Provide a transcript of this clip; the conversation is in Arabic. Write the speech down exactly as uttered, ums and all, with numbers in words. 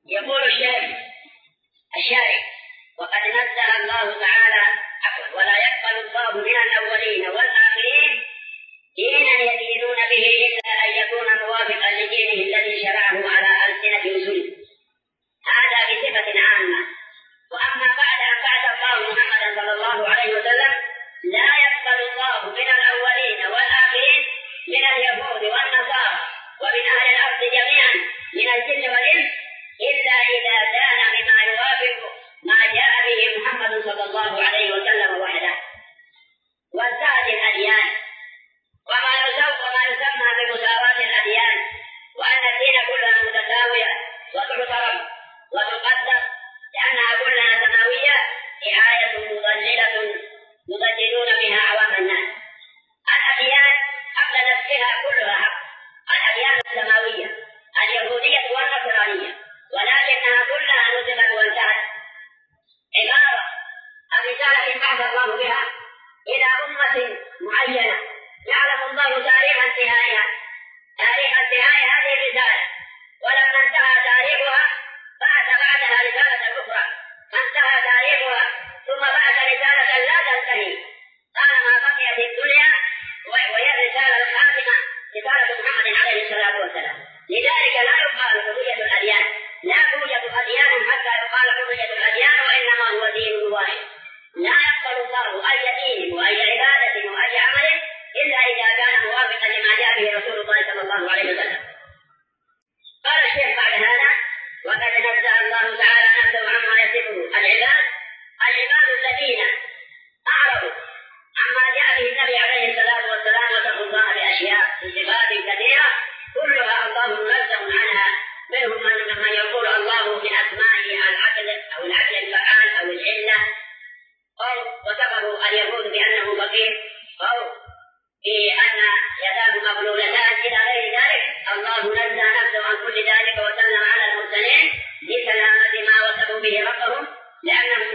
يقول الشيخ الشارع: وقد نزه الله تعالى عفوا ولا يقبل الله من الأولين والآخرين دينا يدينون به إلا أن يكون موافقا لدينه الذي شرعه على ألسنة رسله. هذا بصفة عامة. وأما بعد أن بعث الله محمدا صلى الله عليه وسلم لا يقبل الله من الأولين والآخرين من اليهود والنصارى ومن أهل الأرض جميعا من الجن والإنس إلا إذا كان مما يوافق ما جاء به محمد صلى الله عليه وسلم وحده. وانتهت الأديان وما يسمى بمساواة الأديان، وأن الدين كلها متساوية وتحترم وتقدر لأنها كلها سماوية رعاية مضللة يضللون بها عوام الناس. الأديان قبل نفسها كلها حق، الأديان السماوية اليهودية والنصرانية، ولكنها كلها نسبت وانتهت. عبارة الرسالة بعث الله بها إلى أمة معينة يعلم الله تاريخ انتهائها تاريخ انتهاء هذه الرسالة، ولما انتهى تاريخها بعث بعدها رسالة أخرى فانتهى تاريخها ثم بعث رسالة لا تنتهي طالما بقيت الدنيا، وهي الرسالة الخاتمة رسالة محمد عليه الصلاة والسلام. لذلك لا يقال حرية الأديان، لا توجد أديان حتى يقال حرية الأديان، وإنما هو دين واحد لا يقبل الله أي دين وأي عبادة وأي عمل إلا إذا كان موافقا لما جاء به رسول الله صلى الله عليه وسلم. قال الشيخ بعد هذا: وقد نزه الله تعالى نفسه عما يصفه العباد العباد الذين أعرضوا عما جاء به النبي عليه الصلاة والسلام وصفوا الله بأشياء صفات كثيرة كلها الله منزه عنها. منهم من يقول الله من أسمائه العقل أو العقل الفعال أو العلة، أو وصفه اليهود بأنه فقير، أو بأن يداه مغلولتان إلى غير ذلك. الله نزه نفسه عن كل ذلك وسلم على المرسلين بسلامة ما وصفوا به ربهم، لأنهم